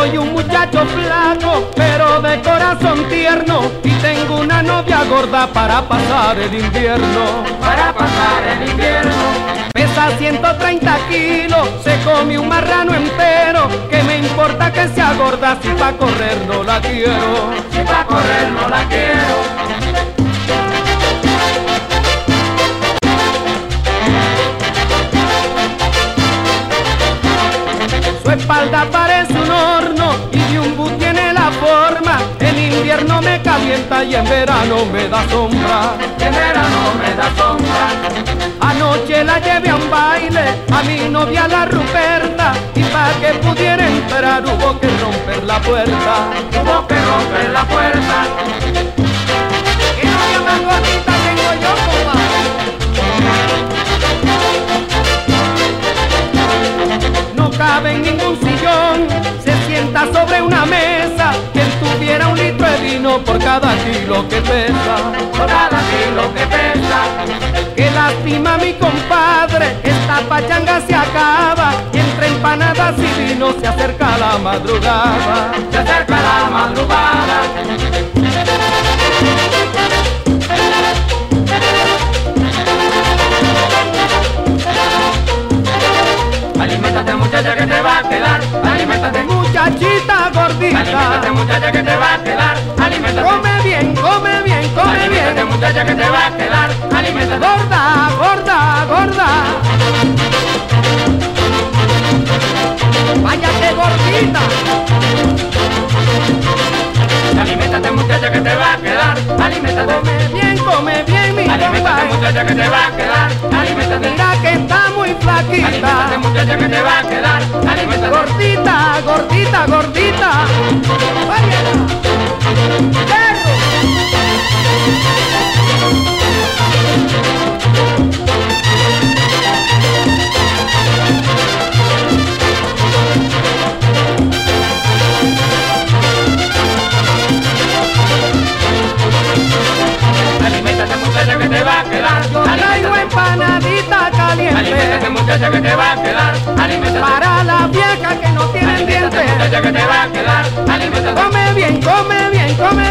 Soy un muchacho flaco, pero de corazón tierno, y tengo una novia gorda para pasar el invierno. Para pasar el invierno. Pesa 130 kilos, se come un marrano entero. ¿Qué me importa que sea gorda si pa' correr no la quiero? Si pa' correr no la quiero. Su espalda parece un horno y de un bus tiene la forma. En invierno me calienta y en verano me da sombra. En verano me da sombra. Anoche la llevé a un baile, a mi novia la Ruperta, y para que pudiera entrar hubo que romper la puerta. Hubo que romper la puerta. ¿Qué novia más gordita tengo yo, compadre? No cabe en ningún sillón, se sienta sobre una mesa. Quien tuviera un litro de vino por cada kilo que pesa. Por cada kilo que pesa. Qué lástima mi compadre, esta pachanga se acaba, y entre empanadas y vino se acerca la madrugada. Se acerca la madrugada. Aliméntate muchacha que te va a quedar. Aliméntate Muchachita gordita, aliméntate muchacha que te va a quedar. Aliméntate. come bien, come bien, come Aliméntate bien. muchacha que te va a quedar. Aliméntate. Gorda, gorda, gorda. Váyate gordita. Aliméntate muchacha que te va a quedar. Aliméntate. Come bien mi Aliméntate compadre. muchacha que te va a quedar. Aliméntate. Mira que está muy Aliméntate flaquita. muchacha que te va a quedar. Aliméntate. Gordita, gordita, gordita. Váyala. Perro. Aliméntate muchacha que te va a quedar. Yo traigo empanadita Aliméntate caliente muchacha que te va a quedar. Aliméntate. para las viejas que no tienen Aliméntate dientes. muchacha que te va a quedar. Aliméntate. Come bien, come bien, come